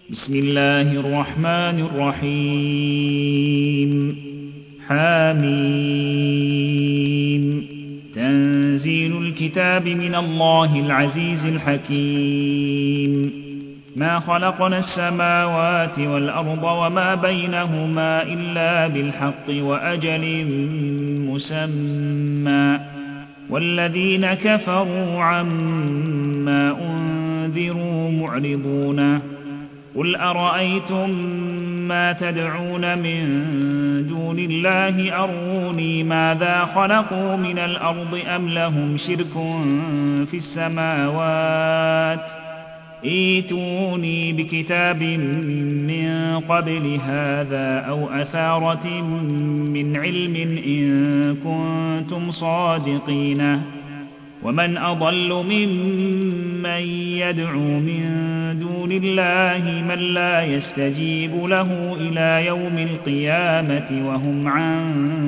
بسم الله الرحمن الرحيم حميم تنزيل الكتاب من الله العزيز الحكيم ما خلقنا السماوات والأرض وما بينهما إلا بالحق وأجل مسمى والذين كفروا عما أنذروا معرضون قل أرأيتم ما تدعون من دون الله أروني ماذا خلقوا من الأرض أم لهم شرك في السماوات ائتوني بكتاب من قبل هذا أو أثارة من علم إن كنتم صادقين ومن أضل ممن يدعو من دون الله من لا يستجيب له إلى يوم القيامة وهم عن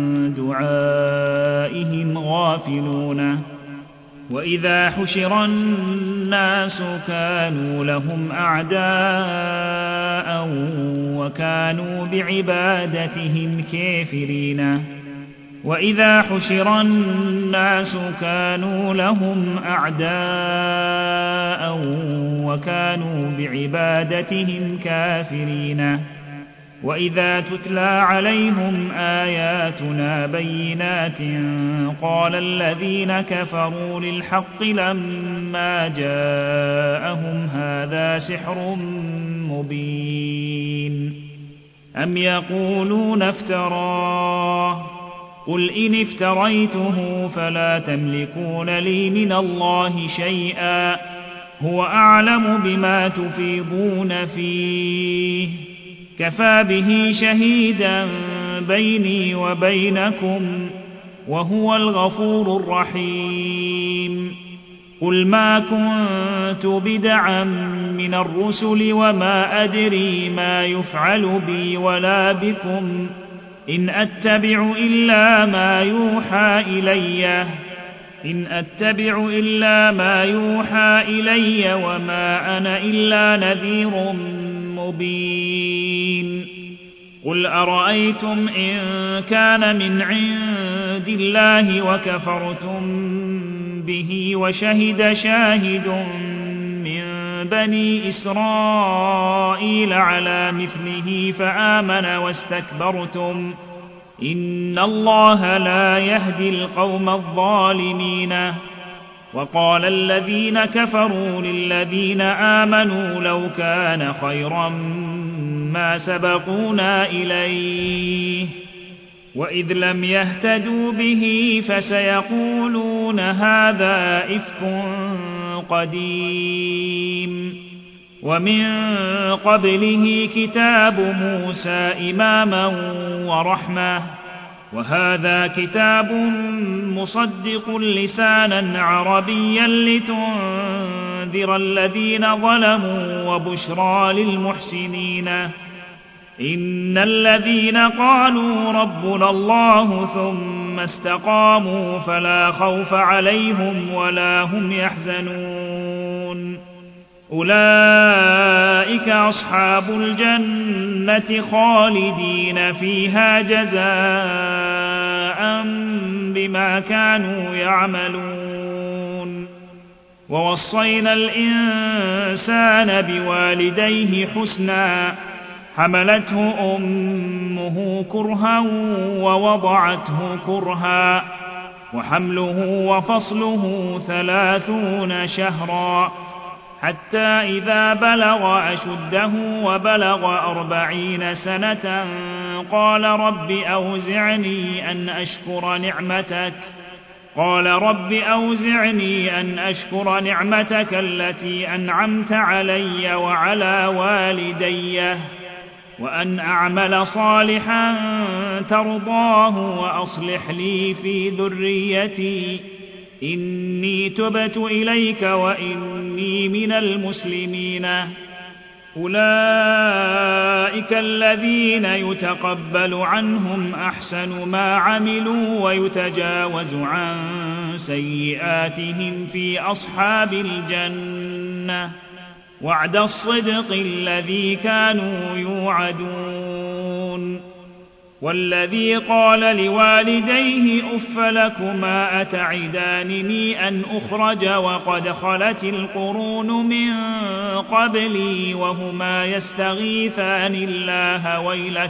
دعائهم غافلون وإذا حشر الناس كانوا لهم أعداء وكانوا بعبادتهم كافرين وإذا حشر الناس كانوا لهم أعداء وكانوا بعبادتهم كافرين وإذا تتلى عليهم آياتنا بينات قال الذين كفروا للحق لما جاءهم هذا سحر مبين أم يقولون افتراه قل إن افتريته فلا تملكون لي من الله شيئا هو أعلم بما تفيضون فيه كفى به شهيدا بيني وبينكم وهو الغفور الرحيم قل ما كنت بدعا من الرسل وما أدري ما يفعل بي ولا بكم إن أتبع إلا ما يوحى إلي وما أنا إلا نذير مبين قل أرأيتم إن كان من عند الله وكفرتم به وشهد شاهد من بني إسرائيل على مثله فآمن واستكبرتم إن الله لا يهدي القوم الظالمين وقال الذين كفروا للذين آمنوا لو كان خيرا ما سبقونا إليه وإذ لم يهتدوا به فسيقولون هذا إفك قديم ومن قبله كتاب موسى إماما ورحمة وهذا كتاب مصدق لسانا عربيا لتنذر الذين ظلموا وبشرى للمحسنين إن الذين قالوا ربنا الله ثم استقاموا فلا خوف عليهم ولا هم يحزنون أولئك أصحاب الجنة خالدين فيها جزاء بما كانوا يعملون ووصينا الإنسان بوالديه حسنا حملته أمه كرها ووضعته كرها وحمله وفصله 30 شهرا حتى إذا بلغ أشده وبلغ 40 سنة قال رب أوزعني أن أشكر نعمتك التي أنعمت علي وعلى والدي وأن أعمل صالحا ترضاه وأصلح لي في ذريتي إني تبت إليك وإني من المسلمين أولئك الذين يتقبل عنهم أحسن ما عملوا ويتجاوز عن سيئاتهم في أصحاب الجنة وعد الصدق الذي كانوا يوعدون والذي قال لوالديه أف لكما أتعدانني أن أخرج وقد خلت القرون من قبلي وهما يستغيثان الله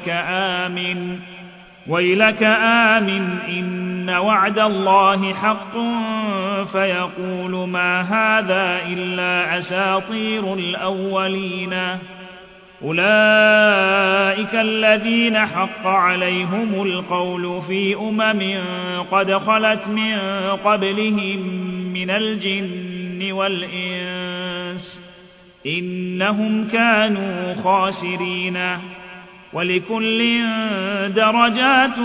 ويلك آمن إن وعد الله حق فيقول ما هذا إلا أساطير الأولين أولئك الذين حق عليهم القول في قد خلت من قبلهم من الجن والإنس إنهم كانوا خاسرين ولكل درجات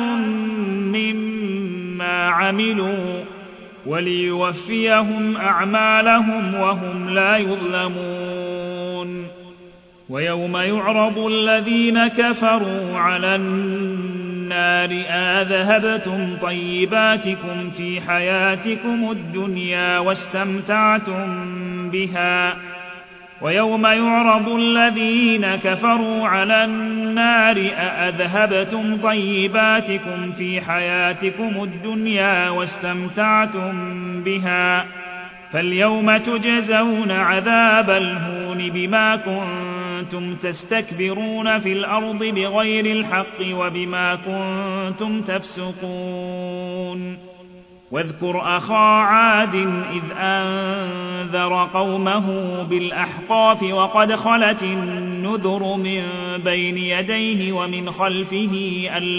مما عملوا وليوفيهم أعمالهم وهم لا يظلمون ويوم يعرض الذين كفروا على النار أذهبتم طيباتكم في حياتكم الدنيا واستمتعتم بها ويوم يعرض الذين كفروا على النار أذهبتم طيباتكم في حياتكم الدنيا واستمتعتم بها فاليوم تجزون عذاب الهون بما كنتم تستكبرون في الأرض بغير الحق وبما كنتم تفسقون واذكر أخا عاد إذ أنذر قومه بالأحقاف وقد خلت النذر من بين يديه ومن خلفه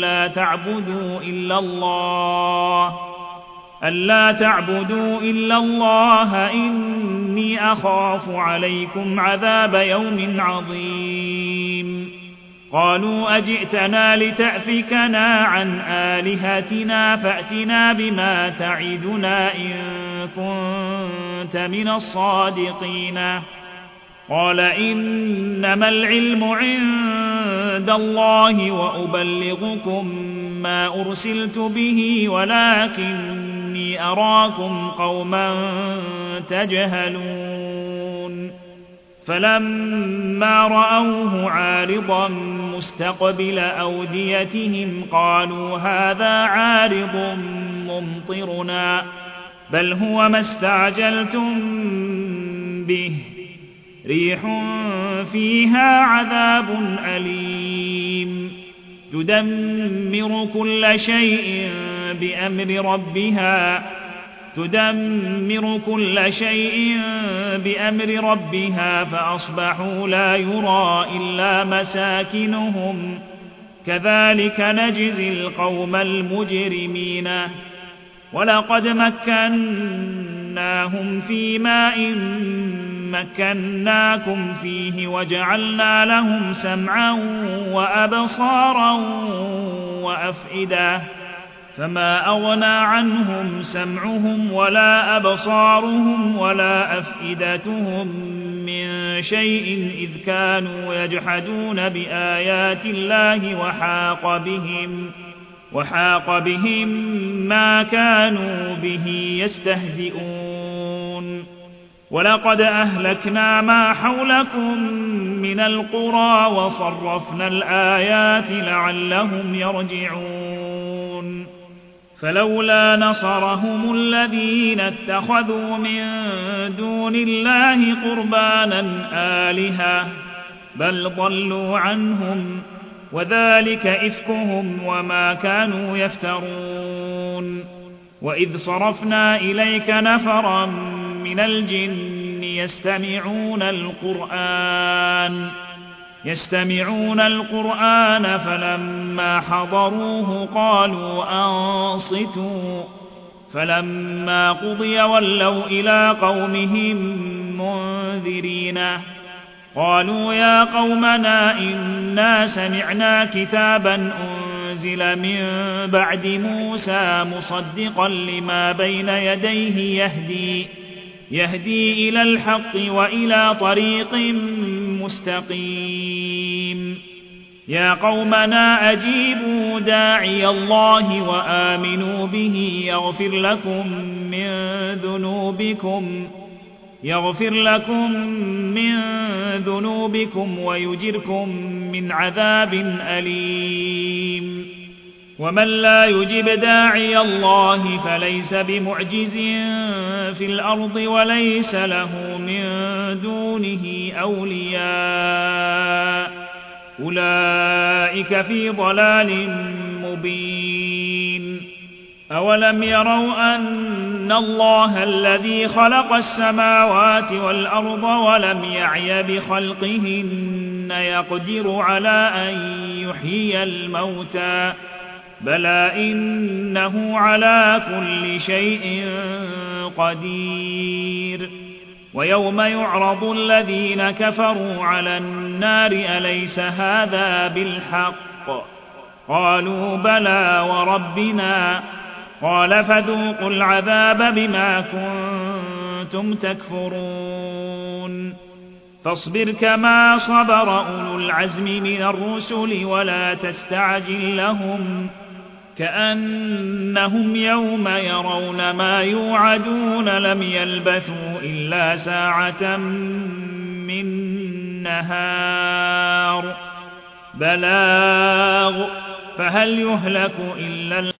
ألا تعبدوا إلا الله إني أخاف عليكم عذاب يوم عظيم قالوا أجئتنا لتأفكنا عن آلهتنا فأتنا بما تعدنا إن كنت من الصادقين قال إنما العلم عند الله وأبلغكم ما أرسلت به ولكني أراكم قوما تجهلون فلما رأوه عارضا مستقبل أوديتهم قالوا هذا عارض ممطرنا بل هو ما استعجلتم به ريح فيها عذاب أليم تدمر كل شيء بأمر ربها فأصبحوا لا يرى إلا مساكنهم كذلك نجزي القوم المجرمين ولقد مكناهم في ماء مكناكم فيه وجعلنا لهم سمعا وأبصارا وأفئدة فما أغنى عنهم سمعهم ولا أبصارهم ولا أفئدتهم من شيء إذ كانوا يجحدون بآيات الله وحاق بهم ما كانوا به يستهزئون ولقد أهلكنا ما حولكم من القرى وصرفنا الآيات لعلهم يرجعون فلولا نصرهم الذين اتخذوا من دون الله قربانا آلهة بل ضلوا عنهم وذلك إفكهم وما كانوا يفترون وإذ صرفنا إليك نفرا من الجن يستمعون القرآن فلما حضروه قالوا أنصتوا فلما قضي ولوا إلى قومهم منذرين قالوا يا قومنا إنا سمعنا كتابا أنزل من بعد موسى مصدقا لما بين يديه يهدي إلى الحق وإلى طريق مستقيم يا قومنا أجيبوا داعي الله وآمنوا به يغفر لكم من ذنوبكم يغفر لكم من ذنوبكم ويجركم من عذاب أليم ومن لا يجب داعي الله فليس بمعجز في الأرض وليس له من دونه أولياء أولئك في ضلال مبين أولم يروا أن الله الذي خلق السماوات والأرض ولم يعي بخلقهن يقدر على أن يحيي الموتى بلى إنه على كل شيء قدير ويوم يعرض الذين كفروا على النار أليس هذا بالحق قالوا بلى وربنا قال فذوقوا العذاب بما كنتم تكفرون فاصبر كما صبر أولو العزم من الرسل ولا تستعجل لهم كأنهم يوم يرون ما يوعدون لم يلبثوا إلا ساعة من نهار بلاغ فهل يهلك إلا